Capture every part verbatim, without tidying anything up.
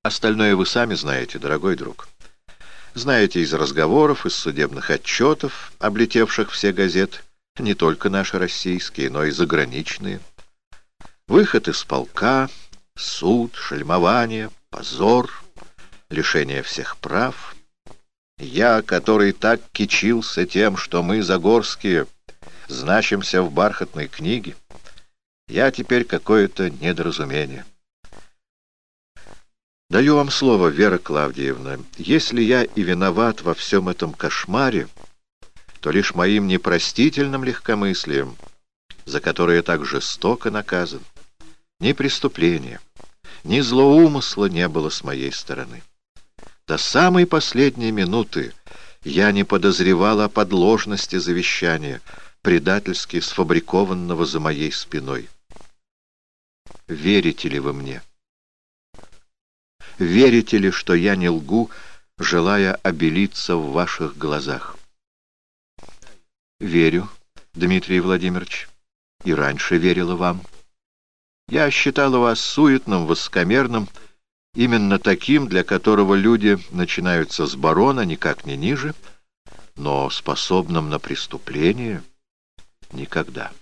Остальное вы сами знаете, дорогой друг. Знаете из разговоров, из судебных отчетов, облетевших все газеты, не только наши российские, но и заграничные. Выход из полка, суд, шельмование, позор, лишение всех прав. Я, который так кичился тем, что мы, загорские, значимся в бархатной книге, я теперь какое-то недоразумение. Даю вам слово, Вера Клавдиевна, если я и виноват во всем этом кошмаре, то лишь моим непростительным легкомыслием, за которое так жестоко наказан. Ни преступления, ни злоумысла не было с моей стороны. До самой последней минуты я не подозревал о подложности завещания, предательски сфабрикованного за моей спиной. Верите ли вы мне? Верите ли, что я не лгу, желая обелиться в ваших глазах? Верю, Дмитрий Владимирович, и раньше верила вам. Я считала вас суетным, высокомерным, именно таким, для которого люди начинаются с барона, никак не ниже, но способным на преступление никогда.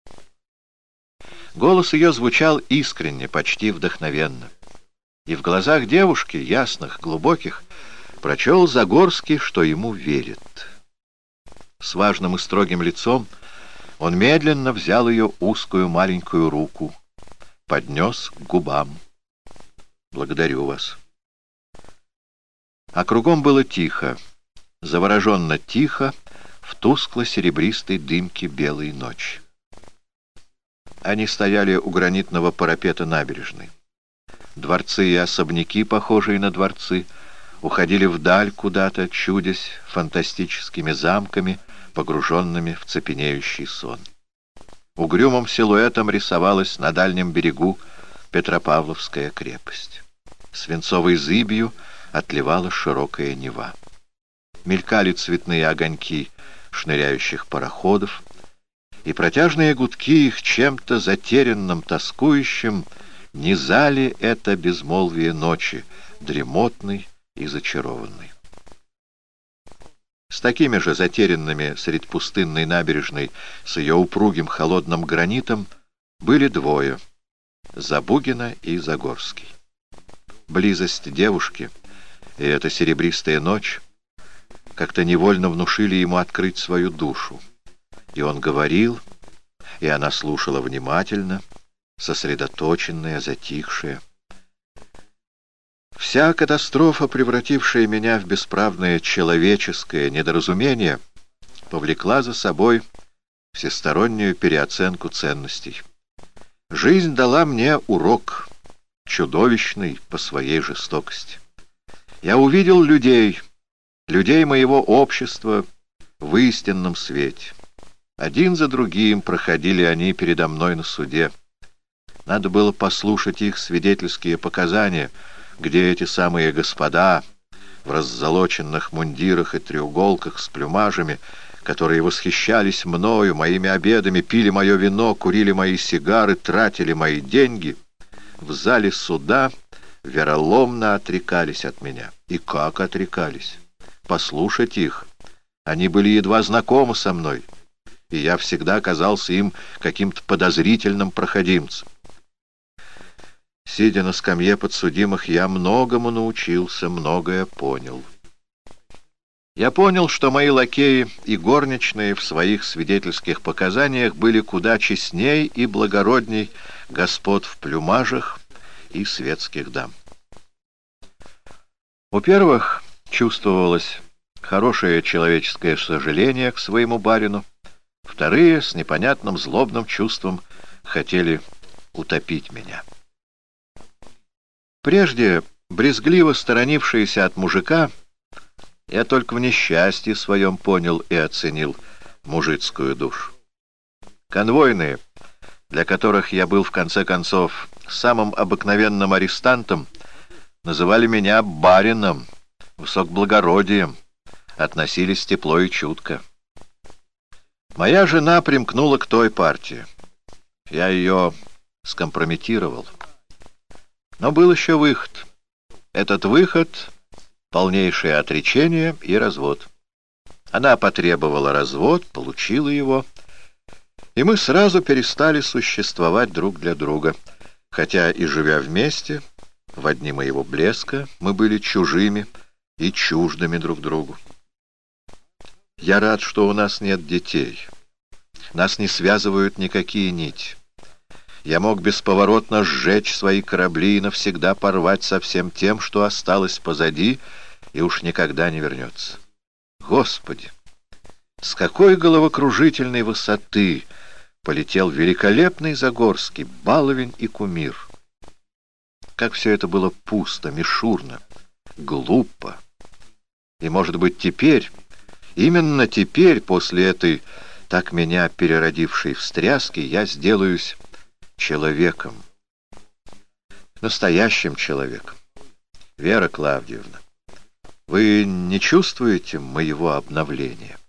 Голос ее звучал искренне, почти вдохновенно. И в глазах девушки, ясных, глубоких, прочел Загорский, что ему верит. С важным и строгим лицом он медленно взял ее узкую маленькую руку, поднес к губам. «Благодарю вас». А кругом было тихо, завороженно тихо, в тускло-серебристой дымке белой ночи. Они стояли у гранитного парапета набережной. Дворцы и особняки, похожие на дворцы, уходили вдаль куда-то, чудясь фантастическими замками, погруженными в цепенеющий сон. Угрюмым силуэтом рисовалась на дальнем берегу Петропавловская крепость. Свинцовой зыбью отливала широкая Нева. Мелькали цветные огоньки шныряющих пароходов, и протяжные гудки их чем-то затерянным, тоскующим низали это безмолвие ночи, дремотной и зачарованной. С такими же затерянными средь пустынной набережной, с ее упругим холодным гранитом, были двое — Забугина и Загорский. Близость девушки и эта серебристая ночь как-то невольно внушили ему открыть свою душу. И он говорил, и она слушала внимательно, сосредоточенная, затихшая. Вся катастрофа, превратившая меня в бесправное человеческое недоразумение, повлекла за собой всестороннюю переоценку ценностей. Жизнь дала мне урок, чудовищный по своей жестокости. Я увидел людей, людей моего общества в истинном свете. Один за другим проходили они передо мной на суде. Надо было послушать их свидетельские показания, где эти самые господа в раззолоченных мундирах и треуголках с плюмажами, которые восхищались мною, моими обедами, пили мое вино, курили мои сигары, тратили мои деньги, в зале суда вероломно отрекались от меня. И как отрекались? Послушать их. Они были едва знакомы со мной, и я всегда казался им каким-то подозрительным проходимцем. Сидя на скамье подсудимых, я многому научился, многое понял. Я понял, что мои лакеи и горничные в своих свидетельских показаниях были куда честней и благородней господ в плюмажах и светских дам. У первых чувствовалось хорошее человеческое сожаление к своему барину, вторые с непонятным злобным чувством хотели утопить меня. Прежде, брезгливо сторонившиеся от мужика, я только в несчастье своем понял и оценил мужицкую душу. Конвойные, для которых я был в конце концов самым обыкновенным арестантом, называли меня барином, высокоблагородием, относились тепло и чутко. Моя жена примкнула к той партии. Я ее скомпрометировал. Но был еще выход. Этот выход — полнейшее отречение и развод. Она потребовала развод, получила его, и мы сразу перестали существовать друг для друга, хотя и живя вместе, в одни моего блеска, мы были чужими и чуждыми друг другу. Я рад, что у нас нет детей. Нас не связывают никакие нити. Я мог бесповоротно сжечь свои корабли и навсегда порвать со всем тем, что осталось позади и уж никогда не вернется. Господи! С какой головокружительной высоты полетел великолепный Загорский, баловень и кумир! Как все это было пусто, мишурно, глупо! И, может быть, теперь, именно теперь, после этой так меня переродившей встряски, я сделаюсь человеком, настоящим человеком. Вера Клавдиевна, вы не чувствуете моего обновления?